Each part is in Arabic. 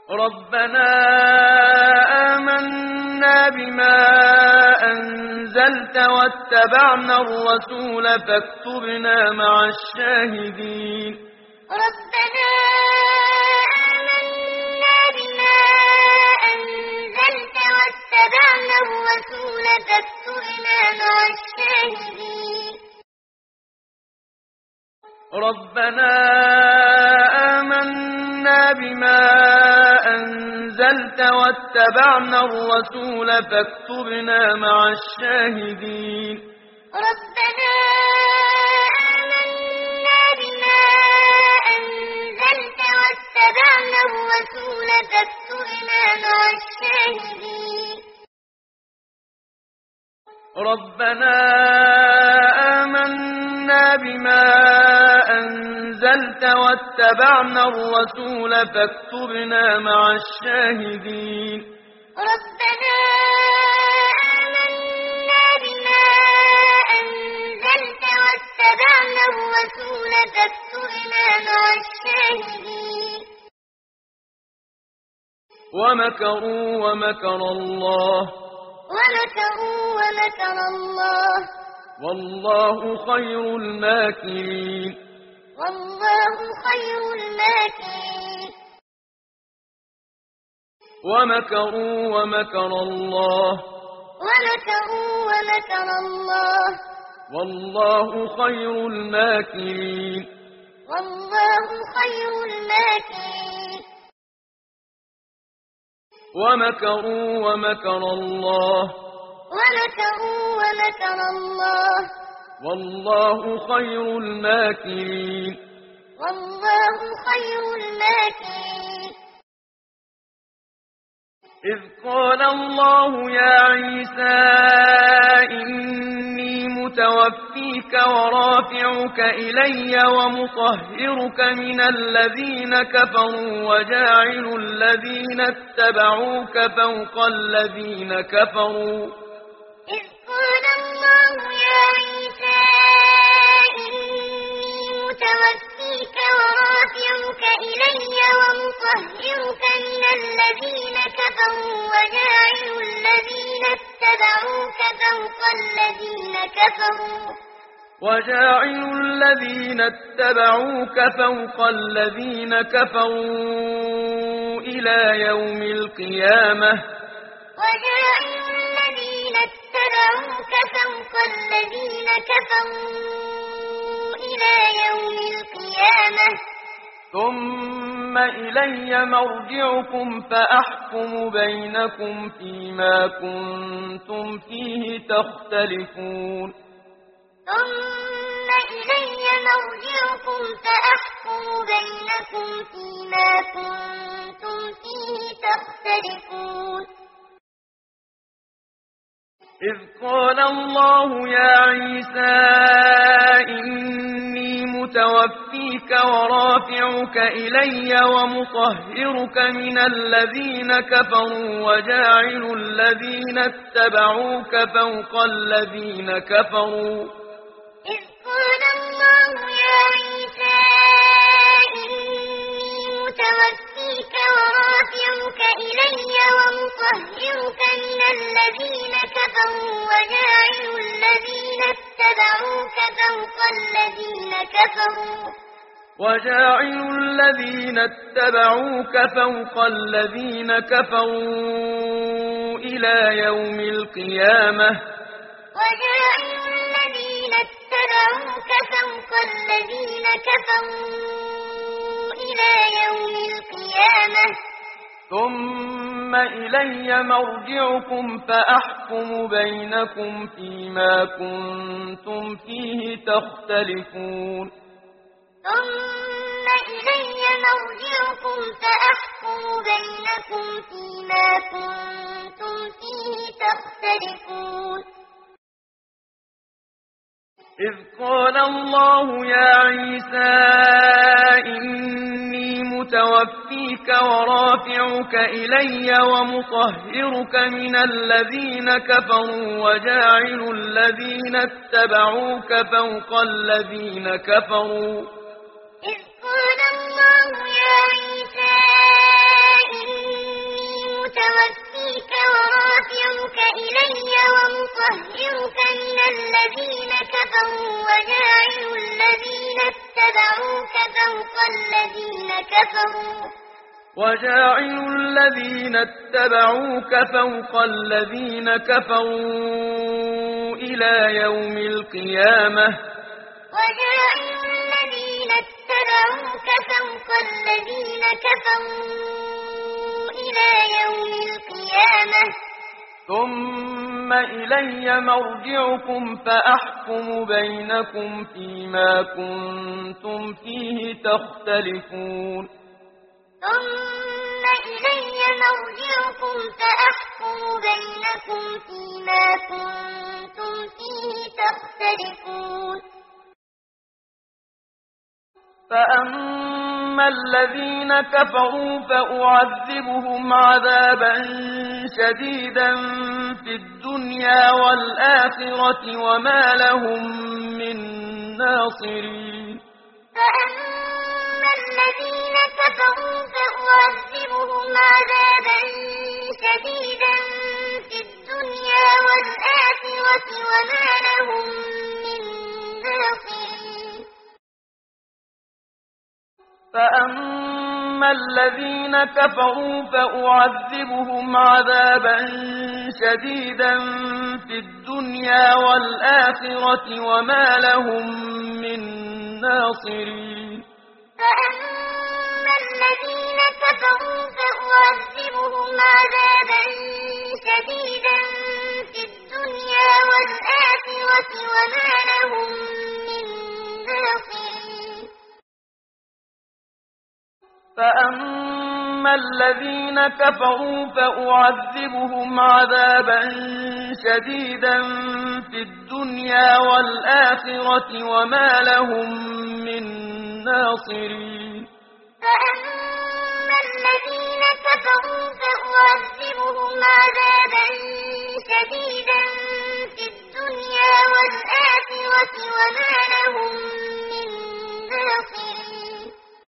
ربنا آمنا بما أنزلت واتبعنا الرسول فاكتبنا مع الشاهدين ربنا آمنا بما أنزلت واتبعنا الرسول فاكتبنا مع الشاهدين ربنا آمنا بما أنزلت واتبعنا الرسول فاكتبنا مع الشاهدين ربنا آمنا بما أنزلت واتبعنا الرسول فاكتبنا مع الشاهدين ربنا آمنا بما أنزلت واتبعنا الرسول فاكتبنا مع الشاهدين ربنا آمنا بما أنزلت واتبعنا الرسول فاكتبنا مع الشاهدين ومكروا ومكر الله والله خير الماكرين ومكروا ومكر الله والله خير الماكرين ومكروا ومكر الله والله خير الماكرين إذ قال الله يا عيسى إني متوفيك ورافعك إلي ومطهرك من الذين كفروا وجاعل الذين اتبعوك فوق الذين كفروا إذ قال الله يا عيسى إني متوفيك ورافعك إلي ومطهرك من الذين كفروا وجاعل الذين اتبعوك فوق الذين كفروا إلى يوم القيامة ثم إلي مرجعكم فأحكم بينكم فيما كنتم فيه تختلفون إذ قال الله يا عيسى إني متوفيك ورافعك إلي ومطهرك من الذين كفروا وجاعل الذين اتبعوك فوق الذين كفروا إذ قال الله يا عيسى إني متوفيك ورافعك إلي ومطهرك من الذين كفروا وجاعل الذين اتبعوك فوق الذين كفروا إلى يوم القيامة ثم إلي مرجعكم فأحكم بينكم فيما كنتم فيه تختلفون إذ قال الله يا عيسى إني متوفيك ورافعك إلي ومطهرك من الذين كفروا وجاعل الذين اتبعوك فوق الذين كفروا إذ قال الله يا عيسى وجاعل الذين اتبعوك فوق الذين كفروا إلى يوم القيامة وجاعل الذين اتبعوك فوق الذين كفروا إلى يوم القيامة ثم إلي مرجعكم فأحكم بينكم فيما كنتم فيه تختلفون ثم إلي مرجعكم فأحكم بينكم فيما كنتم فيه تختلفون فأما الذين كفروا فأعذبهم عذابا شديدا في الدنيا والآخرة وما لهم من ناصرين فأما الذين كفروا فأعذبهم عذابا شديدا في الدنيا والآخرة وما لهم من ناصرين فأما الذين كفروا فأعذبهم عذابا شديدا في الدنيا والآخرة وما لهم من ناصرين فأما الذين كفروا فأعذبهم عذابا شديدا في الدنيا والآخرة وما لهم من ناصرين فأما الذين كفروا فأعذبهم عذابا شديدا في الدنيا والآخرة وما لهم من ناصرين فأما الذين كفروا فأعذبهم عذابا شديدا في الدنيا والآخرة وما لهم من ناصرين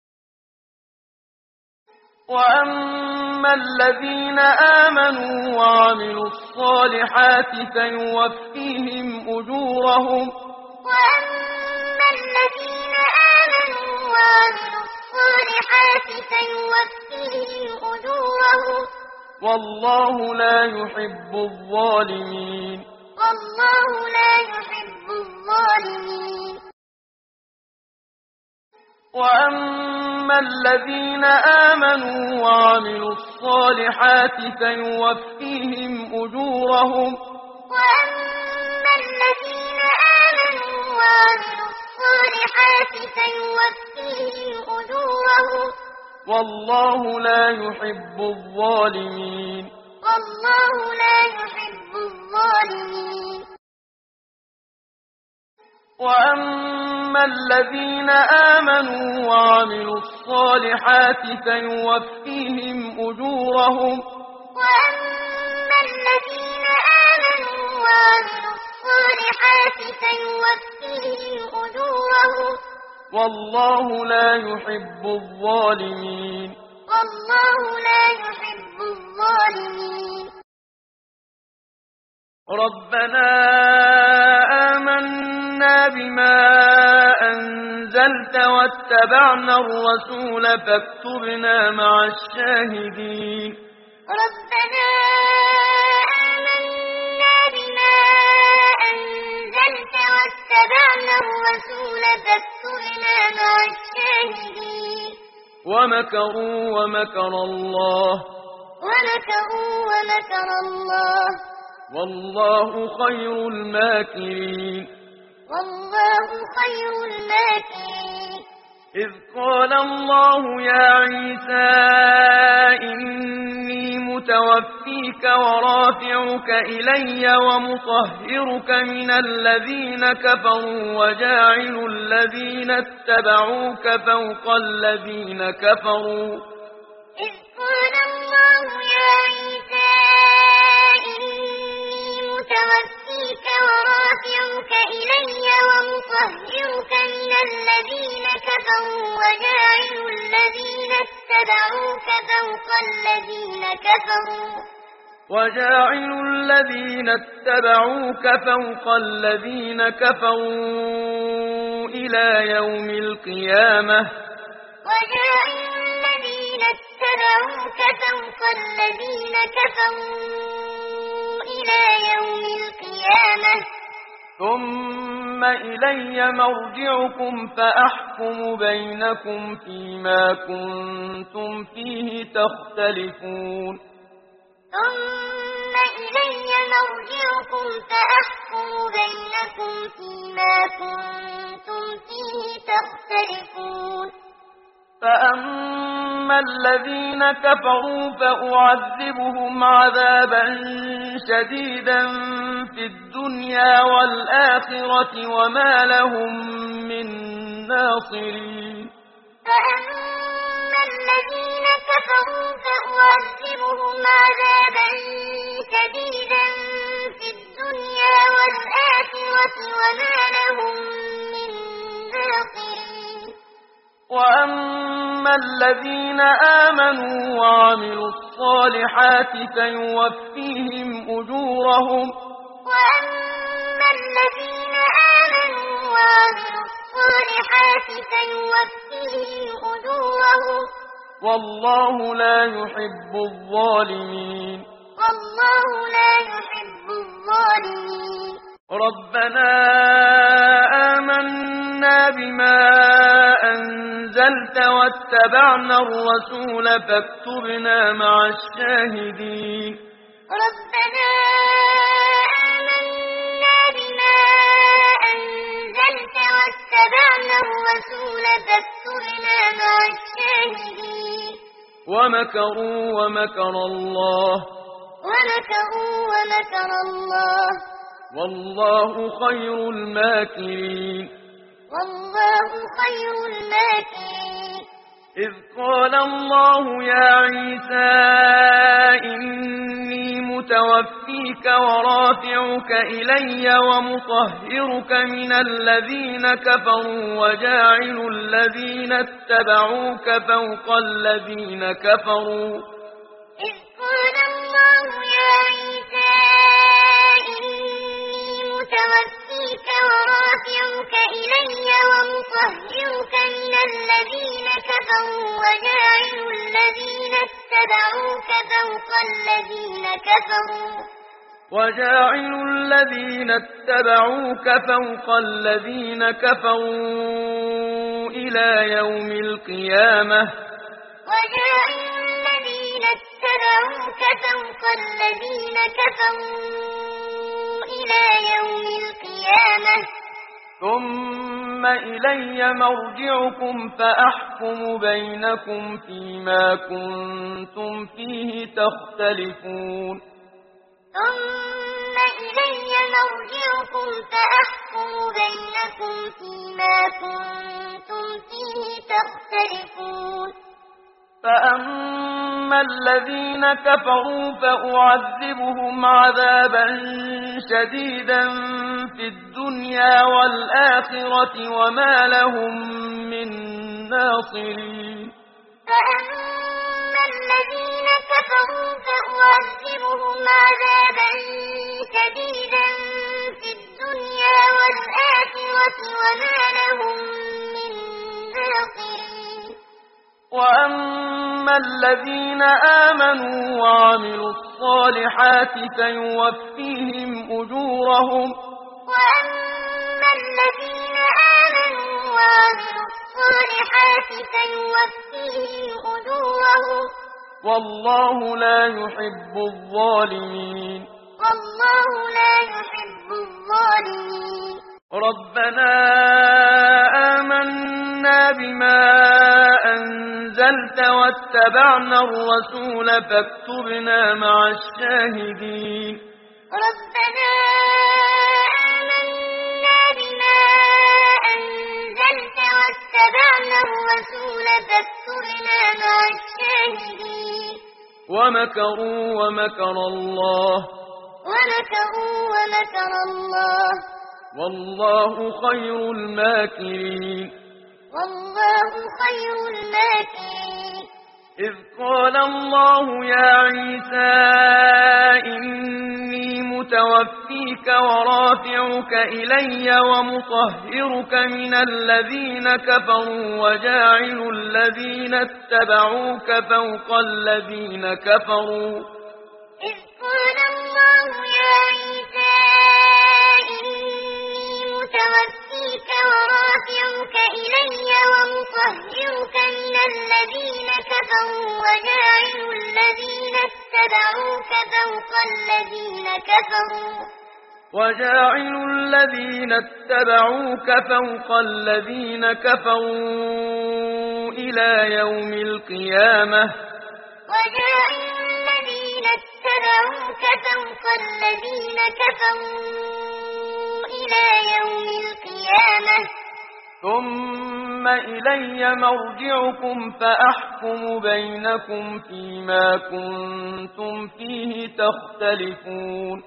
وأما الذين آمنوا وعملوا الصالحات فيوفيهم أجورهم وأما الذين آمنوا وعملوا الصالحات فيوفيهم أجورهم والله لا يحب الظالمين والله لا يحب الظالمين وأما الذين آمنوا وعملوا الصالحات فيوفيهم أجورهم وأما الذين آمنوا وعملوا الصالحات فيوفيهم أجورهم والله لا يحب الظالمين والله لا يحب الظالمين وأما الذين آمنوا وعملوا الصالحات فيوفيهم أجورهم وأما الذين آمنوا وعملوا الصالحات فيوفيهم أجورهم والله لا يحب الظالمين والله لا يحب الظالمين ربنا آمنا بما أنزلت واتبعنا الرسول فاكتبنا مع الشاهدين ربنا آمنا بما أنزلت واتبعنا الرسول فاكتبنا مع الشاهدين ومكروا ومكر الله والله خير الماكرين والله خير الماكرين إذ قال الله يا عيسى إني متوفيك ورافعك إلي ومطهرك من الذين كفروا وجاعل الذين اتبعوك فوق الذين كفروا إذ قال الله يا عيسى إني متوفيك ورافعك إلي ومطهرك من الذين كفروا وجاعل الذين اتبعوك فوق الذين كفروا إلى يوم القيامة وجاعل الذين اتبعوك فوق الذين كفروا إلى يوم القيامة ثم إلي مرجعكم فأحكم بينكم فيما كنتم فيه تختلفون ثم إلي مرجعكم فأحكم بينكم فيما كنتم فيه تختلفون فأما الذين كفروا فأعذبهم عذابا شديدا في الدنيا والآخرة وما لهم من ناصرين فأما الذين كفروا فأعذبهم عذابا شديدا في الدنيا والآخرة وما لهم من ناصرين وأما الذين آمنوا وعملوا الصالحات فيوفيهم أجورهم وأما الذين آمنوا وعملوا الصالحات فيوفيهم أجورهم والله لا يحب الظالمين والله لا يحب الظالمين ربنا آمنا بما أنزلت واتبعنا الرسول فاكتبنا مع الشاهدين ربنا آمنا بما أنزلت واتبعنا الرسول فاكتبنا مع الشاهدين ومكروا ومكر الله والله خير الماكرين والله خير الماكرين إذ قال الله يا عيسى إني متوفيك ورافعك إلي ومطهرك من الذين كفروا وجاعل الذين اتبعوك فوق الذين كفروا إذ قال الله يا عيسى إني متوفيك ورافعك إلي ومطهرك من الذين كفروا وجاعل الذين اتبعوك فوق الذين كفروا إلى يوم القيامة ثم إلي مرجعكم فأحكم بينكم فيما كنتم فيه تختلفون فأما الذين كفروا فأعذبهم عذابا شديدا في الدنيا والآخرة وما لهم من ناصرين فأما الذين كفروا فأعذبهم عذابا شديدا في الدنيا والآخرة وما لهم من ناصرين وأما الذين آمنوا وعملوا الصالحات فيوفيهم أجورهم وأما الذين آمنوا وعملوا الصالحات فيوفيهم أجورهم والله لا يحب الظالمين ربنا آمنا بما أنزلت واتبعنا الرسول فاكتبنا مع الشاهدين ربنا آمنا بما أنزلت واتبعنا الرسول فاكتبنا مع الشاهدين ومكروا ومكر الله والله خير الماكرين إذ قال الله يا عيسى إني متوفيك ورافعك إلي ومطهرك من الذين كفروا وجاعل الذين اتبعوك فوق الذين كفروا إذ قال الله يا عيسى إني متوفيك ورافعك إلي ومطهرك من الذين كفروا وجاعل الذين اتبعوك فوق الذين كفروا إلى يوم القيامة ثم إلي مرجعكم فأحكم بينكم فيما كنتم فيه تختلفون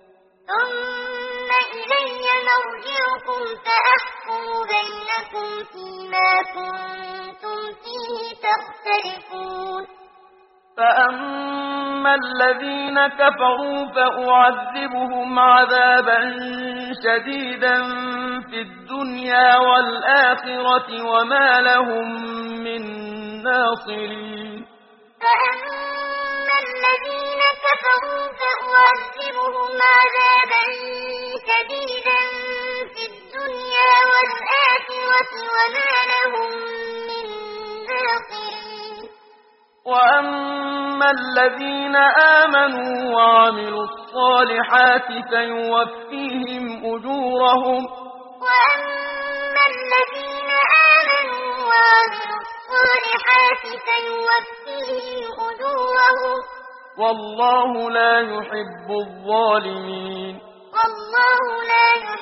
فأما الذين كفروا فأعذبهم عذابا شديدا في الدنيا والآخرة وما لهم من ناصرين فأما الذين كفروا فأعذبهم عذابا شديدا في الدنيا والآخرة وما لهم من ناصرين وأما الذين آمنوا وعملوا الصالحات فيوفيهم أجورهم وأما الذين آمنوا وعملوا الصالحات فيوفيهم أجورهم والله لا يحب الظالمين والله لا يحب